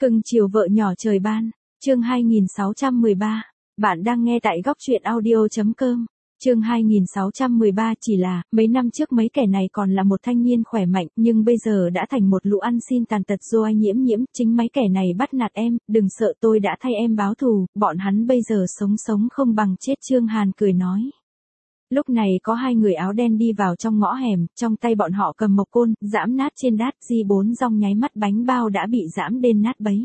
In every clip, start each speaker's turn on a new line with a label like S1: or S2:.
S1: Cưng chiều vợ nhỏ trời ban, chương 2613. Bạn đang nghe tại góc truyện audio.com. Chương 2613 chỉ là, mấy năm trước mấy kẻ này còn là một thanh niên khỏe mạnh, nhưng bây giờ đã thành một lũ ăn xin tàn tật rồi nhiễm, chính mấy kẻ này bắt nạt em, đừng sợ tôi đã thay em báo thù, bọn hắn bây giờ sống không bằng chết. Trương Hàn cười nói. Lúc này có hai người áo đen đi vào trong ngõ hẻm, trong tay bọn họ cầm mộc côn, giãm nát trên đát, Di4 rong nháy mắt bánh bao đã bị giãm đến nát bấy.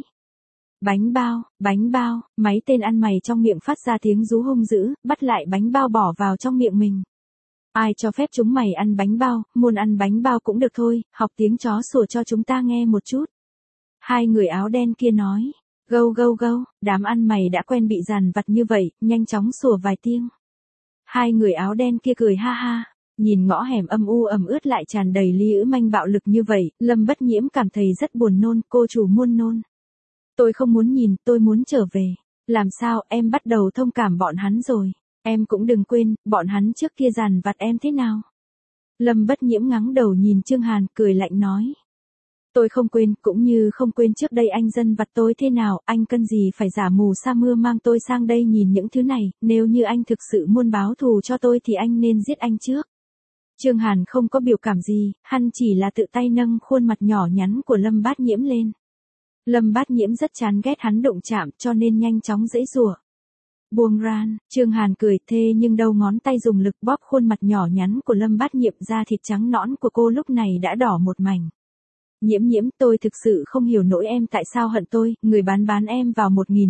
S1: Bánh bao, mấy tên ăn mày trong miệng phát ra tiếng rú hung dữ, bắt lại bánh bao bỏ vào trong miệng mình. Ai cho phép chúng mày ăn bánh bao, muốn ăn bánh bao cũng được thôi, học tiếng chó sủa cho chúng ta nghe một chút. Hai người áo đen kia nói, gâu, đám ăn mày đã quen bị dằn vặt như vậy, nhanh chóng sủa vài tiếng. Hai người áo đen kia cười ha ha, nhìn ngõ hẻm âm u ẩm ướt lại tràn đầy ly ữ manh bạo lực như vậy, Lâm Bất Nhiễm cảm thấy rất buồn nôn, cô chủ muôn nôn. Tôi không muốn nhìn, tôi muốn trở về. Làm sao, em bắt đầu thông cảm bọn hắn rồi. Em cũng đừng quên, bọn hắn trước kia dằn vặt em thế nào. Lâm Bất Nhiễm ngắng đầu nhìn Trương Hàn, cười lạnh nói. Tôi không quên, cũng như không quên trước đây anh dân vặt tôi thế nào, anh cần gì phải giả mù sa mưa mang tôi sang đây nhìn những thứ này, nếu như anh thực sự muốn báo thù cho tôi thì anh nên giết anh trước. Trương Hàn không có biểu cảm gì, hắn chỉ là tự tay nâng khuôn mặt nhỏ nhắn của Lâm Bát Nhiễm lên. Lâm Bát Nhiễm rất chán ghét hắn đụng chạm cho nên nhanh chóng giãy giụa. Buông ran, Trương Hàn cười thê nhưng đầu ngón tay dùng lực bóp khuôn mặt nhỏ nhắn của Lâm Bát Nhiễm, da thịt trắng nõn của cô lúc này đã đỏ một mảnh. Nhiễm, tôi thực sự không hiểu nổi em tại sao hận tôi, người bán em vào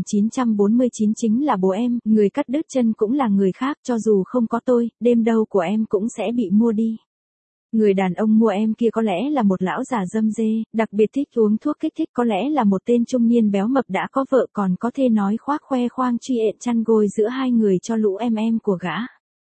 S1: 1949 chính là bố em, người cắt đứt chân cũng là người khác, cho dù không có tôi, đêm đâu của em cũng sẽ bị mua đi. Người đàn ông mua em kia có lẽ là một lão già râm rê, đặc biệt thích uống thuốc kích thích, có lẽ là một tên trung niên béo mập đã có vợ còn có thể nói khoe khoang truy ẹn chăn gối giữa hai người cho lũ em của gã.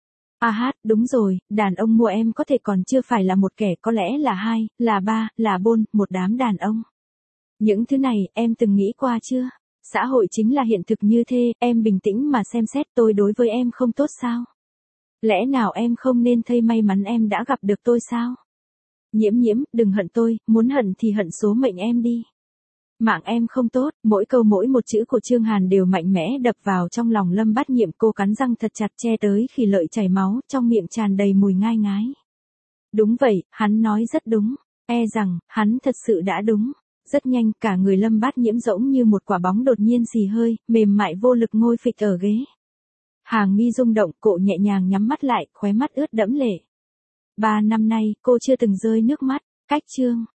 S1: Đúng rồi, đàn ông mua em có thể còn chưa phải là một kẻ, có lẽ là hai, là ba, là bốn, một đám đàn ông. Những thứ này, em từng nghĩ qua chưa? Xã hội chính là hiện thực như thế, em bình tĩnh mà xem xét tôi đối với em không tốt sao? Lẽ nào em không nên thấy may mắn em đã gặp được tôi sao? Nhiễm, đừng hận tôi, muốn hận thì hận số mệnh em đi. Mạng em không tốt, mỗi câu mỗi một chữ của Trương Hàn đều mạnh mẽ đập vào trong lòng Lâm Bát Nhiễm, cô cắn răng thật chặt che tới khi lợi chảy máu, trong miệng tràn đầy mùi ngai ngái. Đúng vậy, hắn nói rất đúng, rằng, hắn thật sự đã đúng. Rất nhanh, cả người Lâm Bát Nhiễm giống như một quả bóng đột nhiên xì hơi, mềm mại vô lực ngồi phịch ở ghế. Hàng mi rung động, cô nhẹ nhàng nhắm mắt lại, khóe mắt ướt đẫm lệ. 3 năm nay, cô chưa từng rơi nước mắt. Cách chương